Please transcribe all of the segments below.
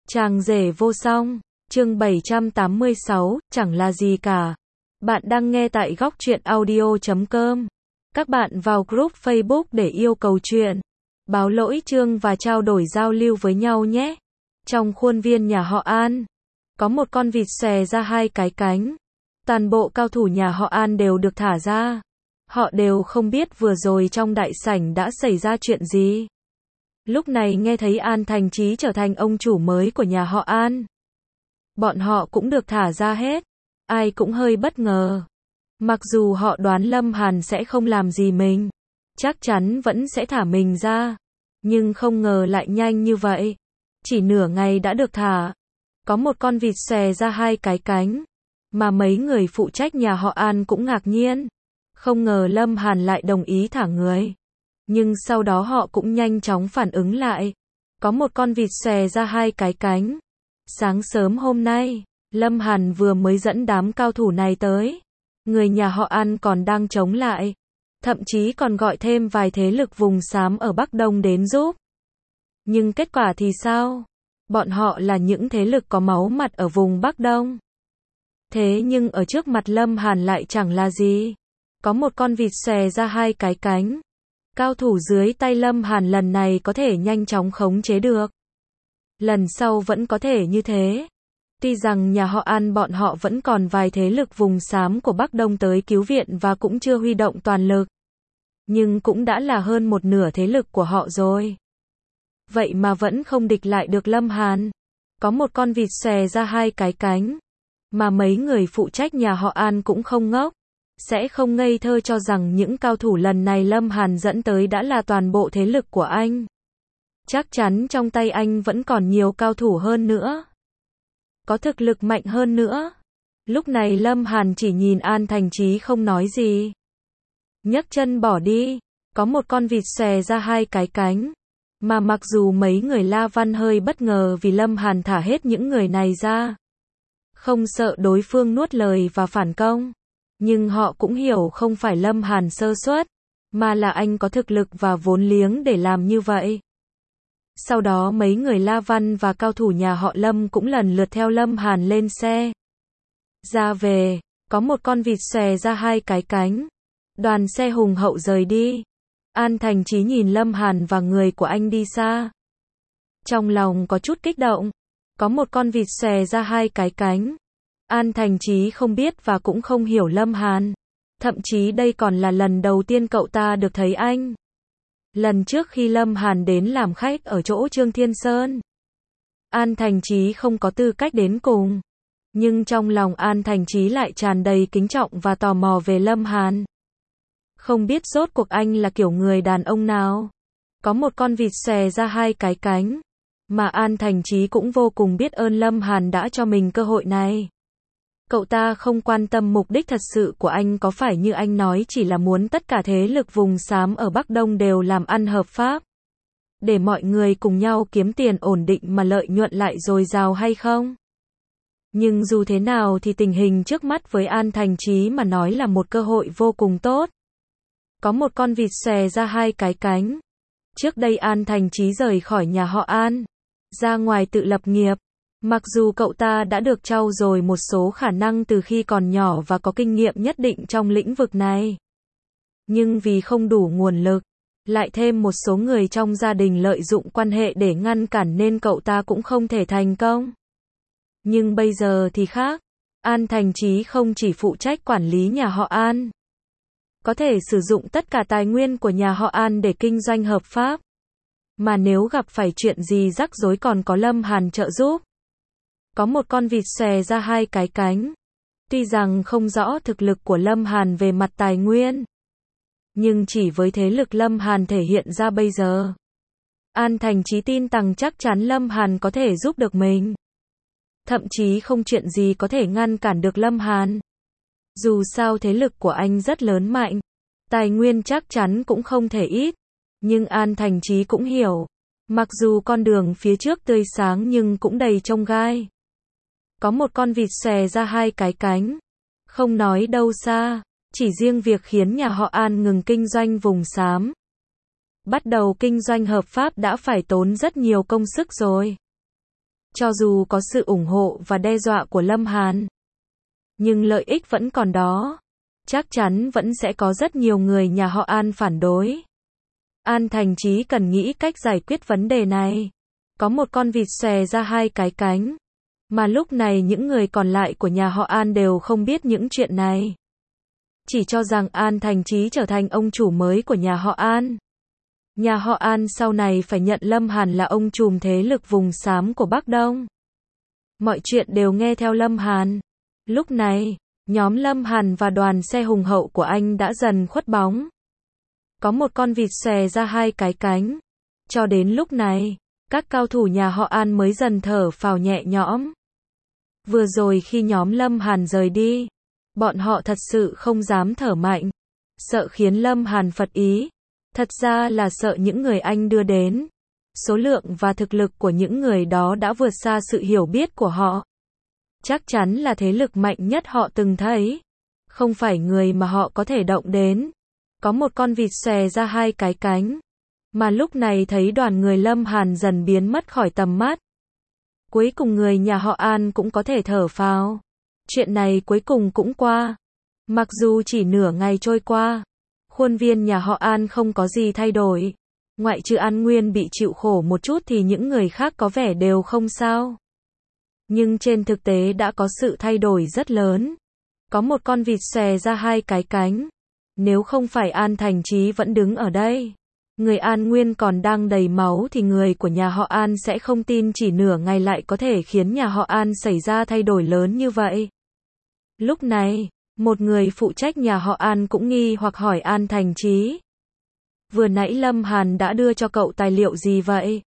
Chàng rể vô song, chương 786, chẳng là gì cả. Bạn đang nghe tại góc truyện audio.com. Các bạn vào group Facebook để yêu cầu chuyện, báo lỗi chương và trao đổi giao lưu với nhau nhé. Trong khuôn viên nhà họ An, có một con vịt xòe ra hai cái cánh. Toàn bộ cao thủ nhà họ An đều được thả ra. Họ đều không biết vừa rồi trong đại sảnh đã xảy ra chuyện gì. Lúc này nghe thấy An Thành Chí trở thành ông chủ mới của nhà họ An. Bọn họ cũng được thả ra hết. Ai cũng hơi bất ngờ. Mặc dù họ đoán Lâm Hàn sẽ không làm gì mình, chắc chắn vẫn sẽ thả mình ra. Nhưng không ngờ lại nhanh như vậy. Chỉ nửa ngày đã được thả. Có một con vịt xòe ra hai cái cánh. Mà mấy người phụ trách nhà họ An cũng ngạc nhiên. Không ngờ Lâm Hàn lại đồng ý thả người. Nhưng sau đó họ cũng nhanh chóng phản ứng lại. Có một con vịt xòe ra hai cái cánh. Sáng sớm hôm nay, Lâm Hàn vừa mới dẫn đám cao thủ này tới. Người nhà họ An còn đang chống lại. Thậm chí còn gọi thêm vài thế lực vùng xám ở Bắc Đông đến giúp. Nhưng kết quả thì sao? Bọn họ là những thế lực có máu mặt ở vùng Bắc Đông. Thế nhưng ở trước mặt Lâm Hàn lại chẳng là gì. Có một con vịt xòe ra hai cái cánh. Cao thủ dưới tay Lâm Hàn lần này có thể nhanh chóng khống chế được. Lần sau vẫn có thể như thế. Tuy rằng nhà họ An bọn họ vẫn còn vài thế lực vùng xám của Bắc Đông tới cứu viện và cũng chưa huy động toàn lực. Nhưng cũng đã là hơn một nửa thế lực của họ rồi. Vậy mà vẫn không địch lại được Lâm Hàn. Có một con vịt xòe ra hai cái cánh. Mà mấy người phụ trách nhà họ An cũng không ngốc. Sẽ không ngây thơ cho rằng những cao thủ lần này Lâm Hàn dẫn tới đã là toàn bộ thế lực của anh. Chắc chắn trong tay anh vẫn còn nhiều cao thủ hơn nữa. Có thực lực mạnh hơn nữa. Lúc này Lâm Hàn chỉ nhìn An Thành Chí không nói gì. Nhấc chân bỏ đi. Có một con vịt xòe ra hai cái cánh. Mà mặc dù mấy người La Văn hơi bất ngờ vì Lâm Hàn thả hết những người này ra. Không sợ đối phương nuốt lời và phản công. Nhưng họ cũng hiểu không phải Lâm Hàn sơ suất, mà là anh có thực lực và vốn liếng để làm như vậy. Sau đó mấy người La Văn và cao thủ nhà họ Lâm cũng lần lượt theo Lâm Hàn lên xe. Ra về, có một con vịt xòe ra hai cái cánh. Đoàn xe hùng hậu rời đi. An Thành Chí nhìn Lâm Hàn và người của anh đi xa. Trong lòng có chút kích động. Có một con vịt xòe ra hai cái cánh. An Thành Chí không biết và cũng không hiểu Lâm Hàn. Thậm chí đây còn là lần đầu tiên cậu ta được thấy anh. Lần trước khi Lâm Hàn đến làm khách ở chỗ Trương Thiên Sơn, An Thành Chí không có tư cách đến cùng. Nhưng trong lòng An Thành Chí lại tràn đầy kính trọng và tò mò về Lâm Hàn. Không biết rốt cuộc anh là kiểu người đàn ông nào. Có một con vịt xòe ra hai cái cánh. Mà An Thành Chí cũng vô cùng biết ơn Lâm Hàn đã cho mình cơ hội này. Cậu ta không quan tâm mục đích thật sự của anh có phải như anh nói chỉ là muốn tất cả thế lực vùng xám ở Bắc Đông đều làm ăn hợp pháp. Để mọi người cùng nhau kiếm tiền ổn định mà lợi nhuận lại dồi dào hay không? Nhưng dù thế nào thì tình hình trước mắt với An Thành Chí mà nói là một cơ hội vô cùng tốt. Có một con vịt xòe ra hai cái cánh. Trước đây An Thành Chí rời khỏi nhà họ An, ra ngoài tự lập nghiệp. Mặc dù cậu ta đã được trau dồi một số khả năng từ khi còn nhỏ và có kinh nghiệm nhất định trong lĩnh vực này. Nhưng vì không đủ nguồn lực, lại thêm một số người trong gia đình lợi dụng quan hệ để ngăn cản nên cậu ta cũng không thể thành công. Nhưng bây giờ thì khác. An Thành Chí không chỉ phụ trách quản lý nhà họ An. Có thể sử dụng tất cả tài nguyên của nhà họ An để kinh doanh hợp pháp. Mà nếu gặp phải chuyện gì rắc rối còn có Lâm Hàn trợ giúp. Có một con vịt xòe ra hai cái cánh. Tuy rằng không rõ thực lực của Lâm Hàn về mặt tài nguyên. Nhưng chỉ với thế lực Lâm Hàn thể hiện ra bây giờ. An Thành Chí tin rằng chắc chắn Lâm Hàn có thể giúp được mình. Thậm chí không chuyện gì có thể ngăn cản được Lâm Hàn. Dù sao thế lực của anh rất lớn mạnh. Tài nguyên chắc chắn cũng không thể ít. Nhưng An Thành Chí cũng hiểu. Mặc dù con đường phía trước tươi sáng nhưng cũng đầy chông gai. Có một con vịt xòe ra hai cái cánh. Không nói đâu xa. Chỉ riêng việc khiến nhà họ An ngừng kinh doanh vùng xám. Bắt đầu kinh doanh hợp pháp đã phải tốn rất nhiều công sức rồi. Cho dù có sự ủng hộ và đe dọa của Lâm Hàn, nhưng lợi ích vẫn còn đó. Chắc chắn vẫn sẽ có rất nhiều người nhà họ An phản đối. An Thành Chí cần nghĩ cách giải quyết vấn đề này. Có một con vịt xòe ra hai cái cánh. Mà lúc này những người còn lại của nhà họ An đều không biết những chuyện này. Chỉ cho rằng An Thành Chí trở thành ông chủ mới của nhà họ An. Nhà họ An sau này phải nhận Lâm Hàn là ông trùm thế lực vùng xám của Bắc Đông. Mọi chuyện đều nghe theo Lâm Hàn. Lúc này, nhóm Lâm Hàn và đoàn xe hùng hậu của anh đã dần khuất bóng. Có một con vịt xòe ra hai cái cánh. Cho đến lúc này, các cao thủ nhà họ An mới dần thở phào nhẹ nhõm. Vừa rồi khi nhóm Lâm Hàn rời đi, bọn họ thật sự không dám thở mạnh. Sợ khiến Lâm Hàn phật ý. Thật ra là sợ những người anh đưa đến. Số lượng và thực lực của những người đó đã vượt xa sự hiểu biết của họ. Chắc chắn là thế lực mạnh nhất họ từng thấy. Không phải người mà họ có thể động đến. Có một con vịt xòe ra hai cái cánh. Mà lúc này thấy đoàn người Lâm Hàn dần biến mất khỏi tầm mắt. Cuối cùng người nhà họ An cũng có thể thở phào. Chuyện này cuối cùng cũng qua. Mặc dù chỉ nửa ngày trôi qua, khuôn viên nhà họ An không có gì thay đổi. Ngoại trừ An Nguyên bị chịu khổ một chút thì những người khác có vẻ đều không sao. Nhưng trên thực tế đã có sự thay đổi rất lớn. Có một con vịt xòe ra hai cái cánh. Nếu không phải An Thành Chí vẫn đứng ở đây, người An Nguyên còn đang đầy máu thì người của nhà họ An sẽ không tin chỉ nửa ngày lại có thể khiến nhà họ An xảy ra thay đổi lớn như vậy. Lúc này, một người phụ trách nhà họ An cũng nghi hoặc hỏi An Thành Chí. Vừa nãy Lâm Hàn đã đưa cho cậu tài liệu gì vậy?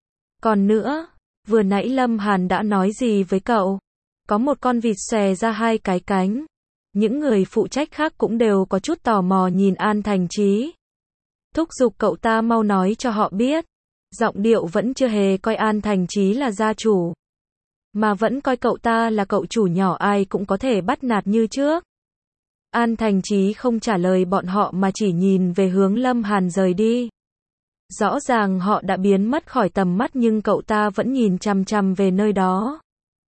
Còn nữa, vừa nãy Lâm Hàn đã nói gì với cậu? Có một con vịt xòe ra hai cái cánh. Những người phụ trách khác cũng đều có chút tò mò nhìn An Thành Chí. Thúc giục cậu ta mau nói cho họ biết. Giọng điệu vẫn chưa hề coi An Thành Chí là gia chủ, mà vẫn coi cậu ta là cậu chủ nhỏ ai cũng có thể bắt nạt như trước. An Thành Chí không trả lời bọn họ mà chỉ nhìn về hướng Lâm Hàn rời đi. Rõ ràng họ đã biến mất khỏi tầm mắt nhưng cậu ta vẫn nhìn chằm chằm về nơi đó.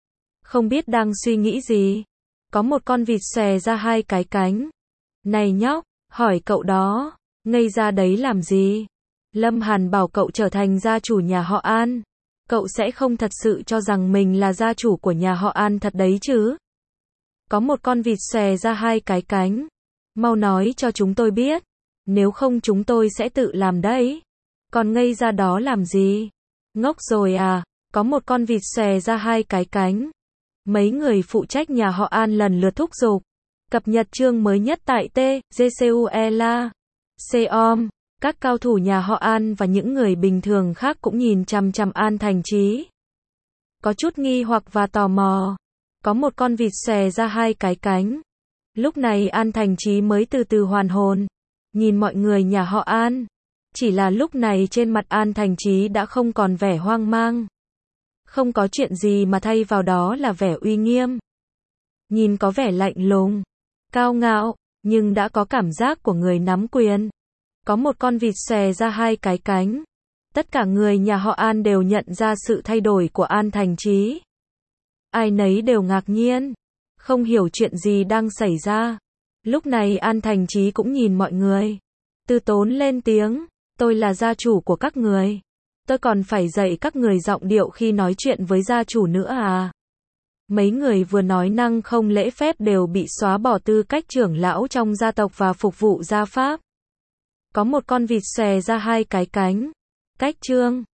Không biết đang suy nghĩ gì. Có một con vịt xòe ra hai cái cánh. Này nhóc, hỏi cậu đó, ngây ra đấy làm gì? Lâm Hàn bảo cậu trở thành gia chủ nhà họ An. Cậu sẽ không thật sự cho rằng mình là gia chủ của nhà họ An thật đấy chứ? Có một con vịt xòe ra hai cái cánh. Mau nói cho chúng tôi biết. Nếu không chúng tôi sẽ tự làm đấy. Còn ngây ra đó làm gì? Ngốc rồi à? Có một con vịt xòe ra hai cái cánh. Mấy người phụ trách nhà họ An lần lượt thúc giục. Cập nhật chương mới nhất tại TGCUELA. COM. Các cao thủ nhà họ An và những người bình thường khác cũng nhìn chằm chằm An Thành Chí. Có chút nghi hoặc và tò mò. Có một con vịt xòe ra hai cái cánh. Lúc này An Thành Chí mới từ từ hoàn hồn. Nhìn mọi người nhà họ An. Chỉ là lúc này trên mặt An Thành Chí đã không còn vẻ hoang mang. Không có chuyện gì mà thay vào đó là vẻ uy nghiêm. Nhìn có vẻ lạnh lùng, cao ngạo, nhưng đã có cảm giác của người nắm quyền. Có một con vịt xòe ra hai cái cánh. Tất cả người nhà họ An đều nhận ra sự thay đổi của An Thành Chí. Ai nấy đều ngạc nhiên, không hiểu chuyện gì đang xảy ra. Lúc này An Thành Chí cũng nhìn mọi người. Từ tốn lên tiếng, tôi là gia chủ của các người. Tôi còn phải dạy các người giọng điệu khi nói chuyện với gia chủ nữa à? Mấy người vừa nói năng không lễ phép đều bị xóa bỏ tư cách trưởng lão trong gia tộc và phục vụ gia pháp. Có một con vịt xòe ra hai cái cánh. Cách chương